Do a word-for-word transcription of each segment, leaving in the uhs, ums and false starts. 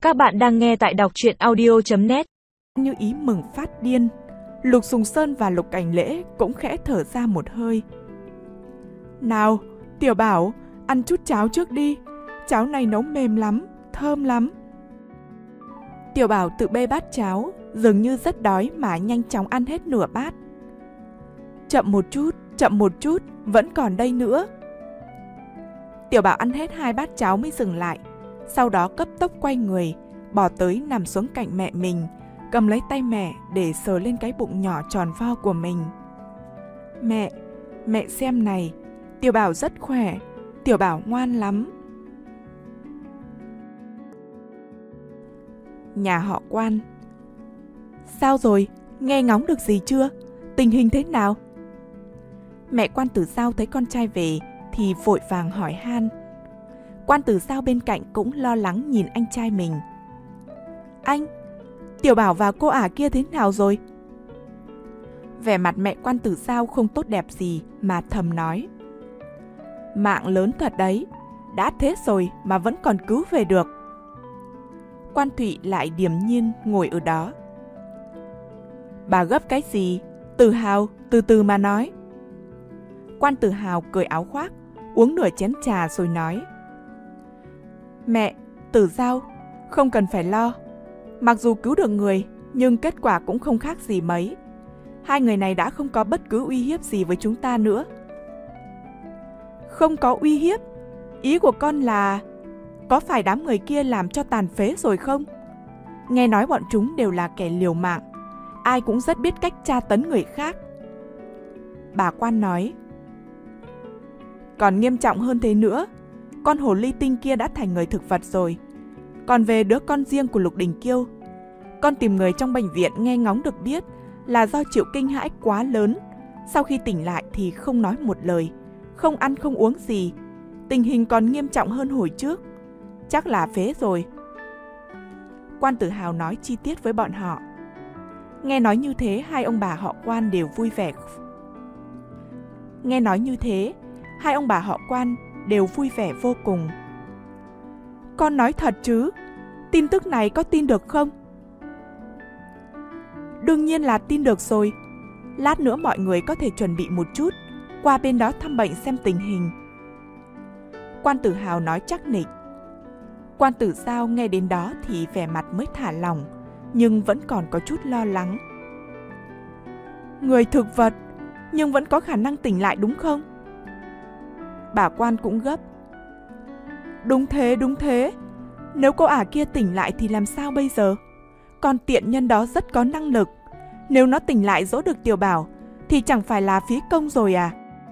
Các bạn đang nghe tại đọc truyện audio chấm net. Như ý mừng phát điên, Lục Sùng Sơn và Lục Cảnh Lễ cũng khẽ thở ra một hơi. Nào, Tiểu Bảo, ăn chút cháo trước đi, cháo này nấu mềm lắm, thơm lắm. Tiểu Bảo tự bê bát cháo, dường như rất đói mà nhanh chóng ăn hết nửa bát. Chậm một chút, chậm một chút, vẫn còn đây nữa. Tiểu Bảo ăn hết hai bát cháo mới dừng lại, sau đó cấp tốc quay người, bỏ tới nằm xuống cạnh mẹ mình, cầm lấy tay mẹ để sờ lên cái bụng nhỏ tròn vo của mình. Mẹ, mẹ xem này, Tiểu Bảo rất khỏe, Tiểu Bảo ngoan lắm. Nhà họ Quan. Sao rồi, nghe ngóng được gì chưa? Tình hình thế nào? Mẹ Quan Tử Giao thấy con trai về thì vội vàng hỏi han. Quan Tử Giao bên cạnh cũng lo lắng nhìn anh trai mình. Anh, Tiểu Bảo và cô ả kia thế nào rồi? Vẻ mặt mẹ Quan Tử Giao không tốt đẹp gì mà thầm nói. Mạng lớn thật đấy, đã thế rồi mà vẫn còn cứu về được. Quan Thụy lại điềm nhiên ngồi ở đó. Bà gấp cái gì? Tử Hào, từ từ mà nói. Quan Tử Hào cởi áo khoác, uống nửa chén trà rồi nói. Mẹ, Tử Giao, không cần phải lo. Mặc dù cứu được người, nhưng kết quả cũng không khác gì mấy. Hai người này đã không có bất cứ uy hiếp gì với chúng ta nữa. Không có uy hiếp? Ý của con là có phải đám người kia làm cho tàn phế rồi không? Nghe nói bọn chúng đều là kẻ liều mạng, ai cũng rất biết cách tra tấn người khác. Bà Quan nói. Còn nghiêm trọng hơn thế nữa, con hồ ly tinh kia đã thành người thực vật rồi. Còn về đứa con riêng của Lục Đình Kiêu, con tìm người trong bệnh viện nghe ngóng được biết là do chịu kinh hãi quá lớn, sau khi tỉnh lại thì không nói một lời, không ăn không uống gì, tình hình còn nghiêm trọng hơn hồi trước, chắc là phế rồi. Quan Tử Hào nói chi tiết với bọn họ. Nghe nói như thế, hai ông bà họ Quan đều vui vẻ. Nghe nói như thế, hai ông bà họ Quan đều vui vẻ vô cùng. Con nói thật chứ? Tin tức này có tin được không? Đương nhiên là tin được rồi. Lát nữa mọi người có thể chuẩn bị một chút, qua bên đó thăm bệnh xem tình hình. Quan Tử Hào nói chắc nịch. Quan Tử Giao nghe đến đó thì vẻ mặt mới thả lỏng, nhưng vẫn còn có chút lo lắng. Người thực vật, nhưng vẫn có khả năng tỉnh lại đúng không? Bà Quan cũng gấp. Đúng thế, đúng thế. Nếu cô ả kia tỉnh lại thì làm sao bây giờ? Con tiện nhân đó rất có năng lực. Nếu nó tỉnh lại dỗ được Tiểu Bảo thì chẳng phải là phí công rồi à?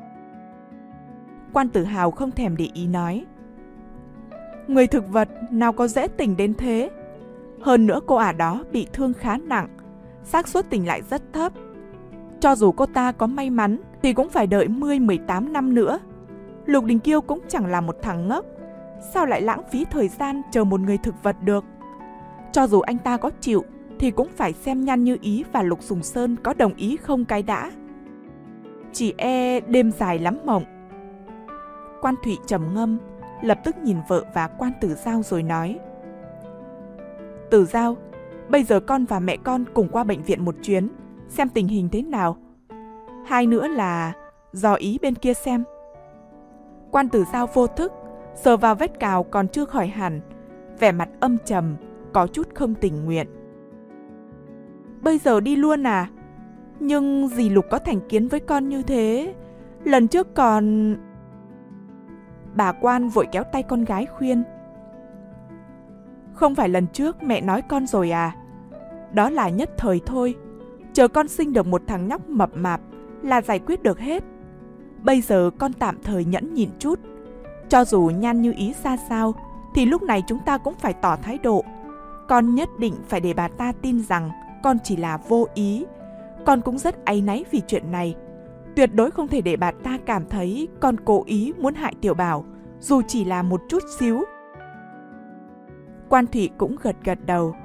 Quan Tử Hào không thèm để ý nói. Người thực vật nào có dễ tỉnh đến thế. Hơn nữa cô ả đó bị thương khá nặng, xác suất tỉnh lại rất thấp. Cho dù cô ta có may mắn thì cũng phải đợi mười mười tám năm nữa. Lục Đình Kiêu cũng chẳng là một thằng ngốc, sao lại lãng phí thời gian chờ một người thực vật được? Cho dù anh ta có chịu thì cũng phải xem Nhan Như Ý và Lục Sùng Sơn có đồng ý không cái đã. Chỉ e đêm dài lắm mộng. Quan Thụy trầm ngâm, lập tức nhìn vợ và Quan Tử Giao rồi nói. Tử Giao, bây giờ con và mẹ con cùng qua bệnh viện một chuyến, xem tình hình thế nào. Hai nữa là dò ý bên kia xem. Quan Tử Giao vô thức sờ vào vết cào còn chưa khỏi hẳn, vẻ mặt âm trầm, có chút không tình nguyện. Bây giờ đi luôn à? Nhưng dì Lục có thành kiến với con như thế. Lần trước còn... Bà Quan vội kéo tay con gái khuyên. Không phải lần trước mẹ nói con rồi à? Đó là nhất thời thôi. Chờ con sinh được một thằng nhóc mập mạp là giải quyết được hết. Bây giờ con tạm thời nhẫn nhịn chút. Cho dù Nhan Như Ý ra sao thì lúc này chúng ta cũng phải tỏ thái độ. Con nhất định phải để bà ta tin rằng con chỉ là vô ý. Con cũng rất áy náy vì chuyện này. Tuyệt đối không thể để bà ta cảm thấy con cố ý muốn hại Tiểu Bảo, dù chỉ là một chút xíu. Quan Thụy cũng gật gật đầu.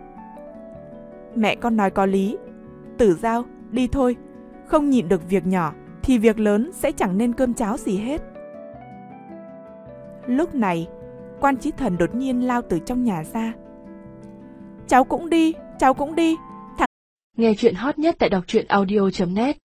Mẹ con nói có lý. Tử Giao, đi thôi. Không nhịn được việc nhỏ thì việc lớn sẽ chẳng nên cơm cháo gì hết. Lúc này, Quan Chí Thần đột nhiên lao từ trong nhà ra. cháu cũng đi, cháu cũng đi. Nghe chuyện hot nhất tại đọc truyện audio chấm net.